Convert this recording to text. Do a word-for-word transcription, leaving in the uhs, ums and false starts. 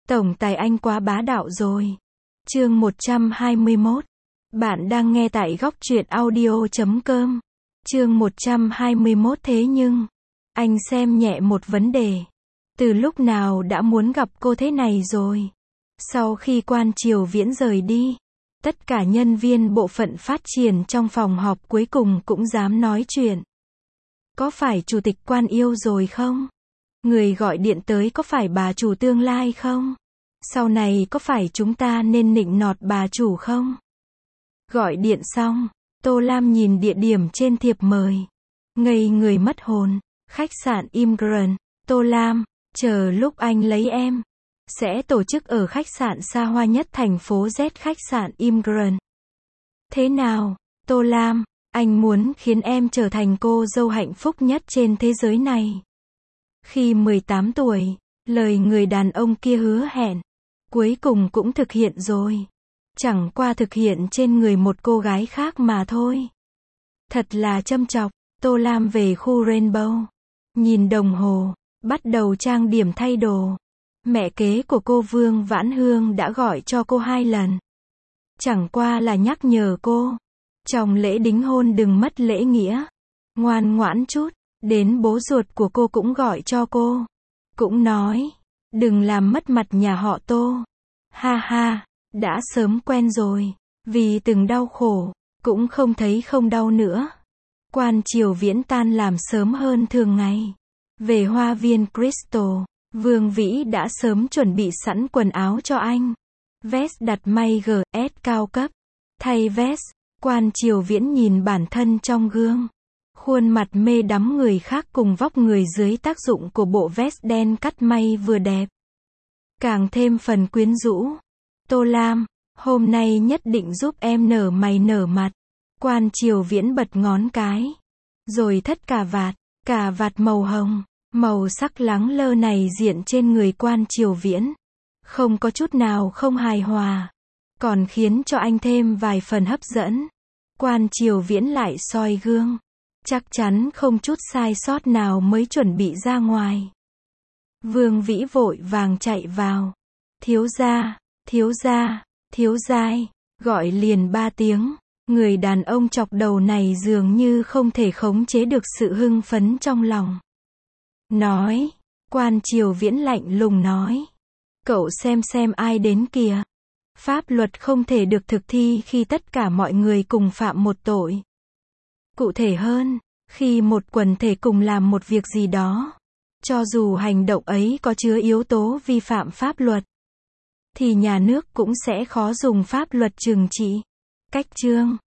Tổng tài anh quá bá đạo rồi. Chương một trăm hai mươi mốt. Bạn đang nghe tại góc truyện audio chấm com. Chương một trăm hai mươi mốt. Thế nhưng, anh xem nhẹ một vấn đề. Từ lúc nào đã muốn gặp cô thế này rồi? Sau khi Quan Triều Viễn rời đi, tất cả nhân viên bộ phận phát triển trong phòng họp cuối cùng cũng dám nói chuyện. Có phải chủ tịch Quan yêu rồi không? Người gọi điện tới có phải bà chủ tương lai không? Sau này có phải chúng ta nên nịnh nọt bà chủ không? Gọi điện xong, Tô Lam nhìn địa điểm trên thiệp mời. Ngây người mất hồn. Khách sạn Immigrant. Tô Lam, chờ lúc anh lấy em. Sẽ tổ chức ở khách sạn xa hoa nhất thành phố Z, khách sạn Immigrant. Thế nào, Tô Lam, anh muốn khiến em trở thành cô dâu hạnh phúc nhất trên thế giới này. Khi mười tám tuổi, lời người đàn ông kia hứa hẹn, cuối cùng cũng thực hiện rồi. Chẳng qua thực hiện trên người một cô gái khác mà thôi. Thật là châm chọc. Tô Lam về khu Rainbow. Nhìn đồng hồ, bắt đầu trang điểm thay đồ. Mẹ kế của cô Vương Vãn Hương đã gọi cho cô hai lần. Chẳng qua là nhắc nhở cô, trong lễ đính hôn đừng mất lễ nghĩa. Ngoan ngoãn chút. Đến bố ruột của cô cũng gọi cho cô. Cũng nói, đừng làm mất mặt nhà họ Tô. Ha ha, đã sớm quen rồi. Vì từng đau khổ, cũng không thấy không đau nữa. Quan Triều Viễn tan làm sớm hơn thường ngày. Về hoa viên Crystal, Vương Vĩ đã sớm chuẩn bị sẵn quần áo cho anh. Vest đặt may giê ét cao cấp. Thay vest, Quan Triều Viễn nhìn bản thân trong gương. Khuôn mặt mê đắm người khác cùng vóc người dưới tác dụng của bộ vest đen cắt may vừa đẹp, càng thêm phần quyến rũ. Tô Lam, hôm nay nhất định giúp em nở mày nở mặt. Quan Triều Viễn bật ngón cái. Rồi thất cà vạt, cà vạt màu hồng. Màu sắc lắng lơ này diện trên người Quan Triều Viễn. Không có chút nào không hài hòa. Còn khiến cho anh thêm vài phần hấp dẫn. Quan Triều Viễn lại soi gương. Chắc chắn không chút sai sót nào mới chuẩn bị ra ngoài. Vương Vĩ vội vàng chạy vào. Thiếu gia, thiếu gia, thiếu giai, gọi liền ba tiếng. Người đàn ông chọc đầu này dường như không thể khống chế được sự hưng phấn trong lòng. Nói, Quan Triều Viễn lạnh lùng nói. Cậu xem xem ai đến kìa. Pháp luật không thể được thực thi khi tất cả mọi người cùng phạm một tội. Cụ thể hơn, khi một quần thể cùng làm một việc gì đó, cho dù hành động ấy có chứa yếu tố vi phạm pháp luật, thì nhà nước cũng sẽ khó dùng pháp luật trừng trị. Cách chương